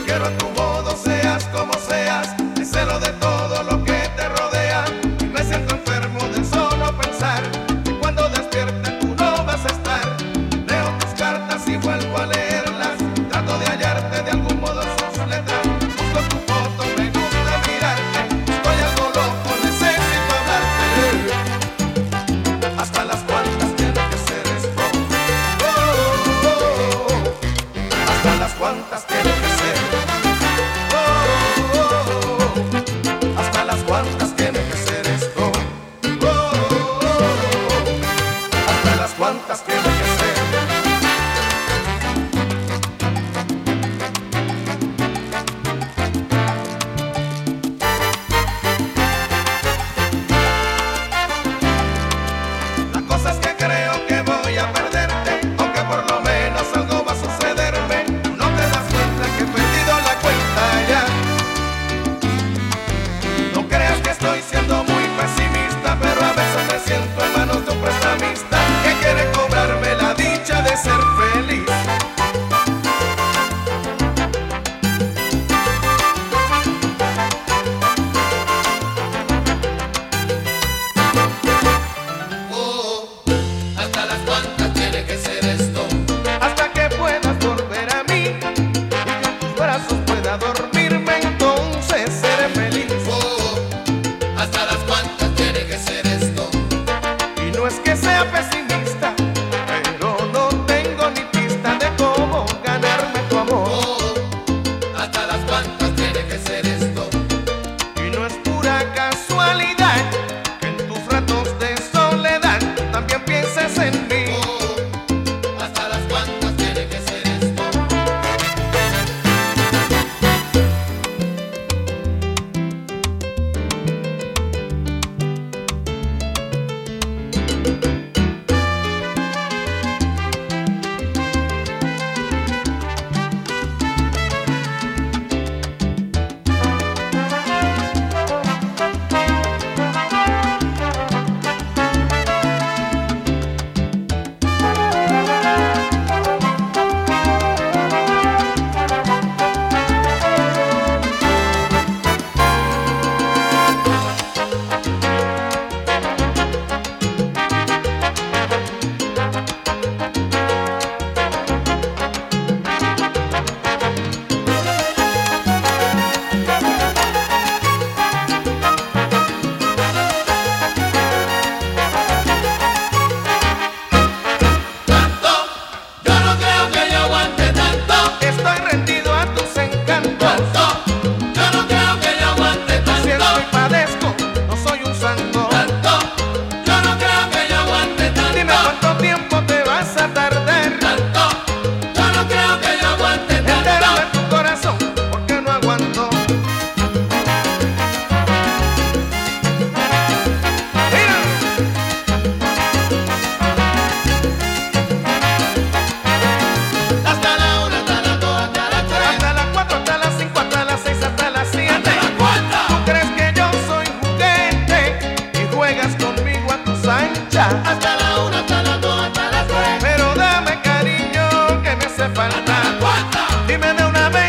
quiero a tu modo, seas como seas. Me celo de todo lo que te rodea y me siento enfermo de solo pensar que cuando despierte tú no vas a estar. Leo tus cartas y vuelvo a leerlas, trato de hallarte de algún modo en sus letras. Busco tu foto, me gusta mirarte, estoy algo loco, necesito hablarte. Hasta las cuantas tiene que ser esto. Hasta las cuantas tiene que ser. Hasta las cuantas tiene que ser esto. Hasta las cuantas tiene que ser. La cosa es que creo que voy a perderte, aunque por lo menos algo va a sucederme. No te das cuenta que he perdido la cuenta ya. No creas que estoy siendo muy pesimista, pero a veces me siento en manos de un prestamista que quiere cobrarme la dicha de ser feliz. Hasta las cuantas tiene que ser esto. Hasta que puedas volver a mí y que en tus brazos pueda dormirme, entonces seré feliz. Hasta las cuantas tiene que ser esto. Y no es que sea pesimista, pero no tengo ni pista de cómo ganarme tu amor. Hasta las cuantas tiene que ser esto. Y no es pura casualidad que en tus ratos de soledad también pienses en mí. Hasta las cuantas tiene que ser esto. Tanto, yo no creo que yo aguante tanto. Estoy rendido a tus encantos. Tanto, yo no creo que yo aguante Siento tanto. y padezco, no soy un santo. Tanto, yo no creo que yo aguante Dime tanto. cuánto tiempo te vas a tardar. Tanto, yo no creo que yo aguante Entérame tanto. tu corazón, porque no aguanto. Mira. Hasta la 1, hasta las 2, hasta las 3. Hasta las 4, hasta las 5, hasta las 6, hasta las 7. ¿Hasta las cuantas? ¿Tú crees que yo soy juguete y juegas conmigo a tus anchas? Hasta la 1, hasta las 2, hasta las 3. Pero dame cariño que me hace ¿Hasta las falta. cuantas? Dime de una vez